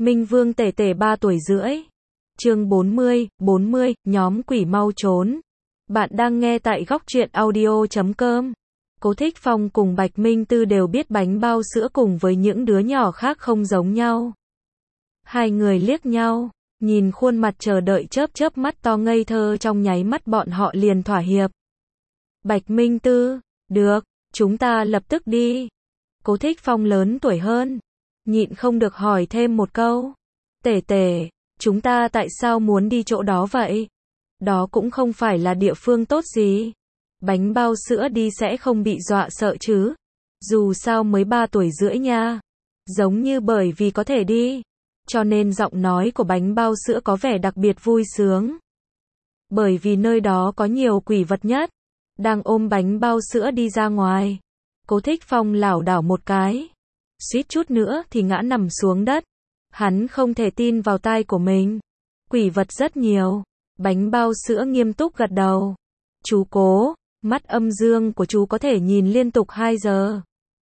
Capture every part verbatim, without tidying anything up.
Minh Vương tể tể ba tuổi rưỡi. Chương bốn mươi, bốn mươi, nhóm quỷ mau trốn. Bạn đang nghe tại góc truyện audio chấm com. Cố Thích Phong cùng Bạch Minh Tư đều biết bánh bao sữa cùng với những đứa nhỏ khác không giống nhau. Hai người liếc nhau, nhìn khuôn mặt chờ đợi chớp chớp mắt to ngây thơ, trong nháy mắt bọn họ liền thỏa hiệp. Bạch Minh Tư, được, chúng ta lập tức đi. Cố Thích Phong lớn tuổi hơn, nhịn không được hỏi thêm một câu. Tể tể, chúng ta tại sao muốn đi chỗ đó vậy? Đó cũng không phải là địa phương tốt gì. Bánh bao sữa đi sẽ không bị dọa sợ chứ? Dù sao mới ba tuổi rưỡi nha. Giống như bởi vì có thể đi, cho nên giọng nói của bánh bao sữa có vẻ đặc biệt vui sướng. Bởi vì nơi đó có nhiều quỷ vật nhất. Đang ôm bánh bao sữa đi ra ngoài, Cố Thích Phong lảo đảo một cái, suýt chút nữa thì ngã nằm xuống đất. Hắn không thể tin vào tai của mình. Quỷ vật rất nhiều. Bánh bao sữa nghiêm túc gật đầu. Chú Cố, mắt âm dương của chú có thể nhìn liên tục hai giờ.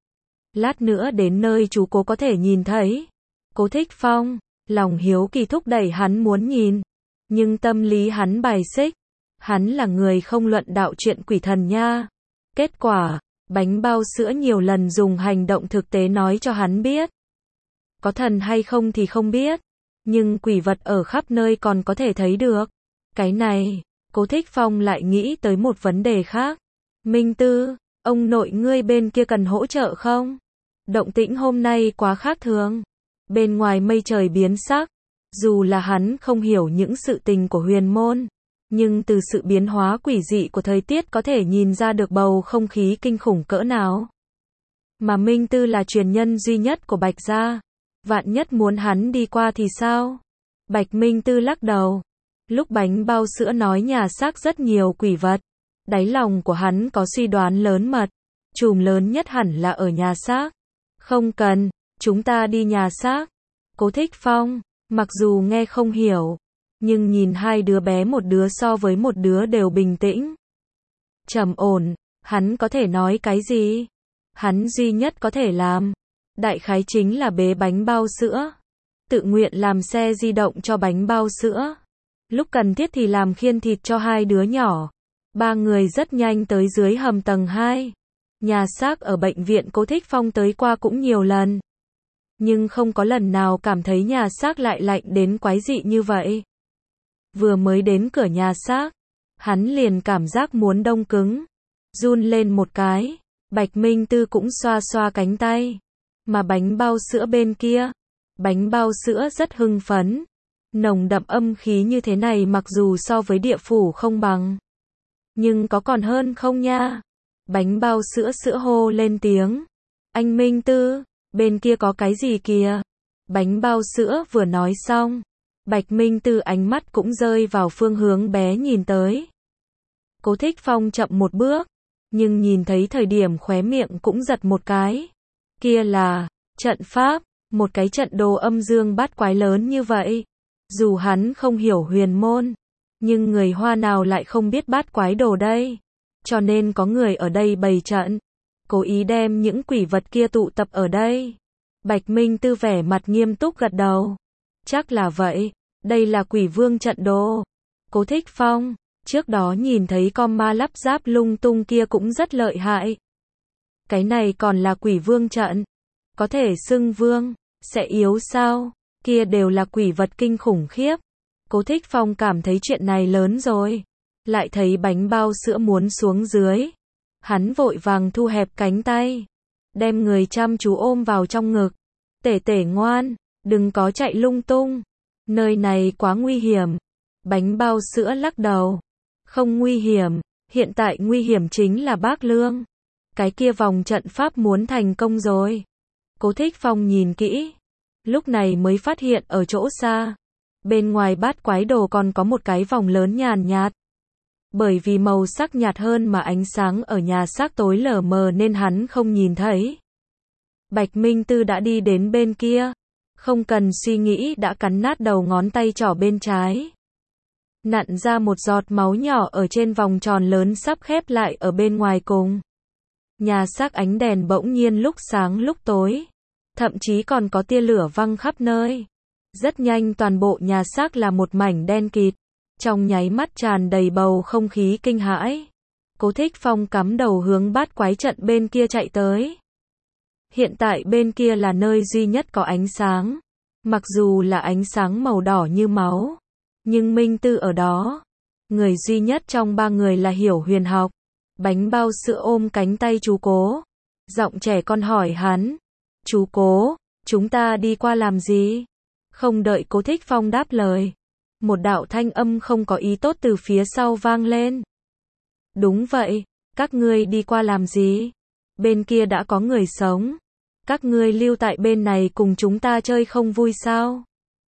Lát nữa đến nơi chú Cố có thể nhìn thấy. Cố Thích Phong, lòng hiếu kỳ thúc đẩy hắn muốn nhìn. Nhưng tâm lý hắn bài xích. Hắn là người không luận đạo chuyện quỷ thần nha. Kết quả, bánh bao sữa nhiều lần dùng hành động thực tế nói cho hắn biết. Có thần hay không thì không biết, nhưng quỷ vật ở khắp nơi còn có thể thấy được. Cái này, Cố Thích Phong lại nghĩ tới một vấn đề khác. Minh Tư, ông nội ngươi bên kia cần hỗ trợ không? Động tĩnh hôm nay quá khác thường. Bên ngoài mây trời biến sắc. Dù là hắn không hiểu những sự tình của huyền môn, nhưng từ sự biến hóa quỷ dị của thời tiết có thể nhìn ra được bầu không khí kinh khủng cỡ nào. Mà Minh Tư là truyền nhân duy nhất của Bạch gia. Vạn nhất muốn hắn đi qua thì sao? Bạch Minh Tư lắc đầu. Lúc bánh bao sữa nói nhà xác rất nhiều quỷ vật, đáy lòng của hắn có suy đoán lớn mật. Chùm lớn nhất hẳn là ở nhà xác. Không cần, chúng ta đi nhà xác. Cố Thích Phong, mặc dù nghe không hiểu, nhưng nhìn hai đứa bé một đứa so với một đứa đều bình tĩnh, trầm ổn, hắn có thể nói cái gì? Hắn duy nhất có thể làm, đại khái chính là bế bánh bao sữa, tự nguyện làm xe di động cho bánh bao sữa, lúc cần thiết thì làm khiên thịt cho hai đứa nhỏ. Ba người rất nhanh tới dưới hầm tầng hai. Nhà xác ở bệnh viện Cố Thích Phong tới qua cũng nhiều lần, nhưng không có lần nào cảm thấy nhà xác lại lạnh đến quái dị như vậy. Vừa mới đến cửa nhà xác, hắn liền cảm giác muốn đông cứng, run lên một cái. Bạch Minh Tư cũng xoa xoa cánh tay. Mà bánh bao sữa bên kia, bánh bao sữa rất hưng phấn. Nồng đậm âm khí như thế này mặc dù so với địa phủ không bằng, nhưng có còn hơn không nha? Bánh bao sữa sữa hô lên tiếng. Anh Minh Tư, bên kia có cái gì kìa? Bánh bao sữa vừa nói xong, Bạch Minh Tư ánh mắt cũng rơi vào phương hướng bé nhìn tới. Cố Thích Phong chậm một bước, nhưng nhìn thấy thời điểm khóe miệng cũng giật một cái. Kia là trận pháp, một cái trận đồ âm dương bát quái lớn như vậy. Dù hắn không hiểu huyền môn, nhưng người Hoa nào lại không biết bát quái đồ đây? Cho nên có người ở đây bày trận, cố ý đem những quỷ vật kia tụ tập ở đây. Bạch Minh Tư vẻ mặt nghiêm túc gật đầu. Chắc là vậy, đây là quỷ vương trận đồ. Cố Thích Phong, trước đó nhìn thấy con ma lắp ráp lung tung kia cũng rất lợi hại. Cái này còn là quỷ vương trận. Có thể xưng vương, sẽ yếu sao? Kia đều là quỷ vật kinh khủng khiếp. Cố Thích Phong cảm thấy chuyện này lớn rồi. Lại thấy bánh bao sữa muốn xuống dưới. Hắn vội vàng thu hẹp cánh tay, đem người chăm chú ôm vào trong ngực. Tể tể ngoan, đừng có chạy lung tung. Nơi này quá nguy hiểm. Bánh bao sữa lắc đầu. Không nguy hiểm, hiện tại nguy hiểm chính là bác Lương. Cái kia vòng trận pháp muốn thành công rồi. Cố Thích Phong nhìn kỹ, lúc này mới phát hiện ở chỗ xa, bên ngoài bát quái đồ còn có một cái vòng lớn nhàn nhạt. Bởi vì màu sắc nhạt hơn mà ánh sáng ở nhà xác tối lờ mờ nên hắn không nhìn thấy. Bạch Minh Tư đã đi đến bên kia, không cần suy nghĩ đã cắn nát đầu ngón tay trỏ bên trái. Nặn ra một giọt máu nhỏ ở trên vòng tròn lớn sắp khép lại ở bên ngoài cùng. Nhà xác ánh đèn bỗng nhiên lúc sáng lúc tối, thậm chí còn có tia lửa văng khắp nơi. Rất nhanh toàn bộ nhà xác là một mảnh đen kịt, trong nháy mắt tràn đầy bầu không khí kinh hãi. Cố Thích Phong cắm đầu hướng bát quái trận bên kia chạy tới. Hiện tại bên kia là nơi duy nhất có ánh sáng. Mặc dù là ánh sáng màu đỏ như máu, nhưng Minh Tư ở đó. Người duy nhất trong ba người là Hiểu Huyền học. Bánh bao sữa ôm cánh tay chú Cố. Giọng trẻ con hỏi hắn. Chú Cố, chúng ta đi qua làm gì? Không đợi Cố Thích Phong đáp lời. Một đạo thanh âm không có ý tốt từ phía sau vang lên. Đúng vậy, các ngươi đi qua làm gì? Bên kia đã có người sống. Các ngươi lưu tại bên này cùng chúng ta chơi không vui sao?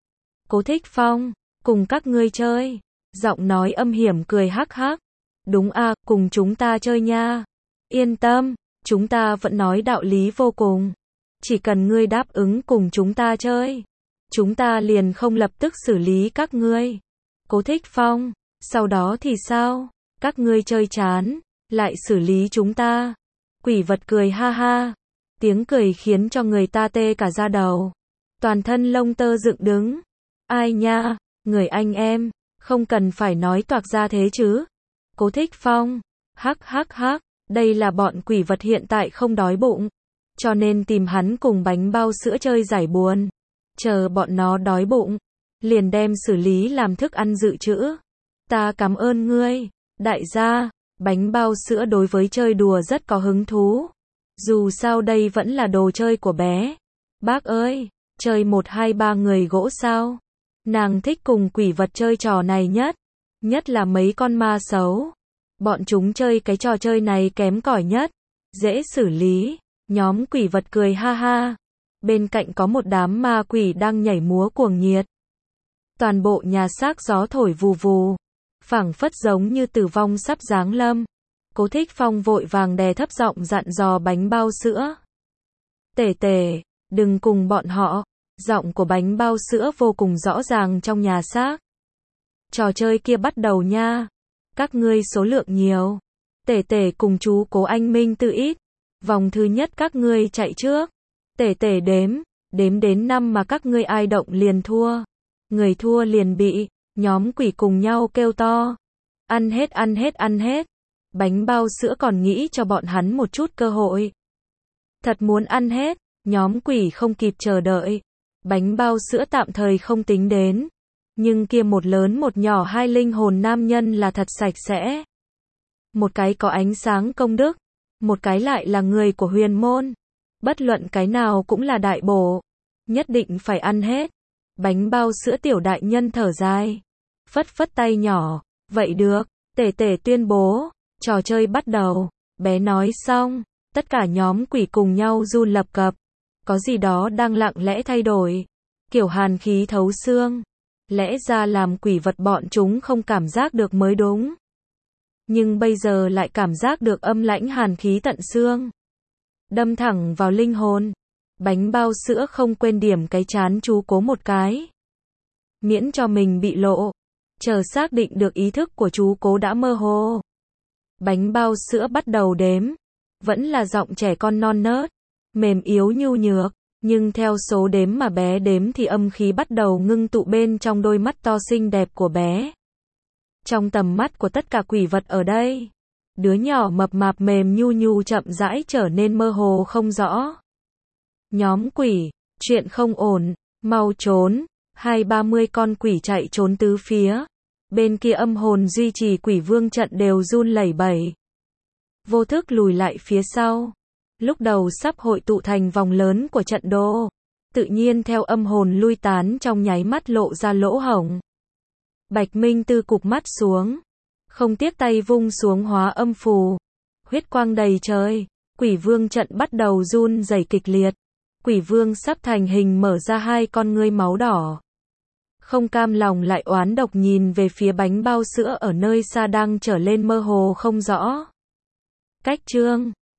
Cố Thích Phong, cùng các ngươi chơi. Giọng nói âm hiểm cười hắc hắc. Đúng à, cùng chúng ta chơi nha. Yên tâm, chúng ta vẫn nói đạo lý vô cùng. Chỉ cần ngươi đáp ứng cùng chúng ta chơi, chúng ta liền không lập tức xử lý các ngươi. Cố Thích Phong, sau đó thì sao? Các ngươi chơi chán, lại xử lý chúng ta. Quỷ vật cười ha ha. Tiếng cười khiến cho người ta tê cả da đầu. Toàn thân lông tơ dựng đứng. Ai nha, người anh em, không cần phải nói toạc ra thế chứ. Cố Thích Phong, hắc hắc hắc, đây là bọn quỷ vật hiện tại không đói bụng. Cho nên tìm hắn cùng bánh bao sữa chơi giải buồn. Chờ bọn nó đói bụng, liền đem xử lý làm thức ăn dự trữ. Ta cảm ơn ngươi, đại gia. Bánh bao sữa đối với chơi đùa rất có hứng thú. Dù sao đây vẫn là đồ chơi của bé. Bác ơi, chơi một hai ba người gỗ sao? Nàng thích cùng quỷ vật chơi trò này nhất. Nhất là mấy con ma xấu. Bọn chúng chơi cái trò chơi này kém cỏi nhất. Dễ xử lý. Nhóm quỷ vật cười ha ha. Bên cạnh có một đám ma quỷ đang nhảy múa cuồng nhiệt. Toàn bộ nhà xác gió thổi vù vù. Phảng phất giống như tử vong sắp giáng lâm. Cố Thích Phong vội vàng đè thấp giọng dặn dò bánh bao sữa. Tể tể, đừng cùng bọn họ. Giọng của bánh bao sữa vô cùng rõ ràng trong nhà xác. Trò chơi kia bắt đầu nha. Các ngươi số lượng nhiều. Tể tể cùng chú Cố anh Minh Tư ít. Vòng thứ nhất các ngươi chạy trước. Tể tể đếm. Đếm đến năm mà các ngươi ai động liền thua. Người thua liền bị. Nhóm quỷ cùng nhau kêu to. Ăn hết ăn hết ăn hết. Bánh bao sữa còn nghĩ cho bọn hắn một chút cơ hội. Thật muốn ăn hết. Nhóm quỷ không kịp chờ đợi. Bánh bao sữa tạm thời không tính đến. Nhưng kia một lớn một nhỏ hai linh hồn nam nhân là thật sạch sẽ. Một cái có ánh sáng công đức. Một cái lại là người của huyền môn. Bất luận cái nào cũng là đại bổ. Nhất định phải ăn hết. Bánh bao sữa tiểu đại nhân thở dài. Phất phất tay nhỏ. Vậy được. Tể tể tuyên bố. Trò chơi bắt đầu. Bé nói xong. Tất cả nhóm quỷ cùng nhau run lập cập. Có gì đó đang lặng lẽ thay đổi. Kiểu hàn khí thấu xương. Lẽ ra làm quỷ vật bọn chúng không cảm giác được mới đúng. Nhưng bây giờ lại cảm giác được âm lãnh hàn khí tận xương. Đâm thẳng vào linh hồn. Bánh bao sữa không quên điểm cái chán chú Cố một cái. Miễn cho mình bị lộ. Chờ xác định được ý thức của chú Cố đã mơ hồ. Bánh bao sữa bắt đầu đếm. Vẫn là giọng trẻ con non nớt. Mềm yếu nhu nhược. Nhưng theo số đếm mà bé đếm thì âm khí bắt đầu ngưng tụ bên trong đôi mắt to xinh đẹp của bé. Trong tầm mắt của tất cả quỷ vật ở đây. Đứa nhỏ mập mạp mềm nhu nhu chậm rãi trở nên mơ hồ không rõ. Nhóm quỷ, chuyện không ổn, mau trốn. Hai ba mươi con quỷ chạy trốn tứ phía. Bên kia âm hồn duy trì quỷ vương trận đều run lẩy bẩy. Vô thức lùi lại phía sau. Lúc đầu sắp hội tụ thành vòng lớn của trận đồ. Tự nhiên theo âm hồn lui tán trong nháy mắt lộ ra lỗ hổng. Bạch Minh Tư cụp mắt xuống. Không tiếc tay vung xuống hóa âm phù. Huyết quang đầy trời. Quỷ vương trận bắt đầu run rẩy kịch liệt. Quỷ vương sắp thành hình mở ra hai con ngươi máu đỏ. Không cam lòng lại oán độc nhìn về phía bánh bao sữa ở nơi xa đang trở lên mơ hồ không rõ. Cách chương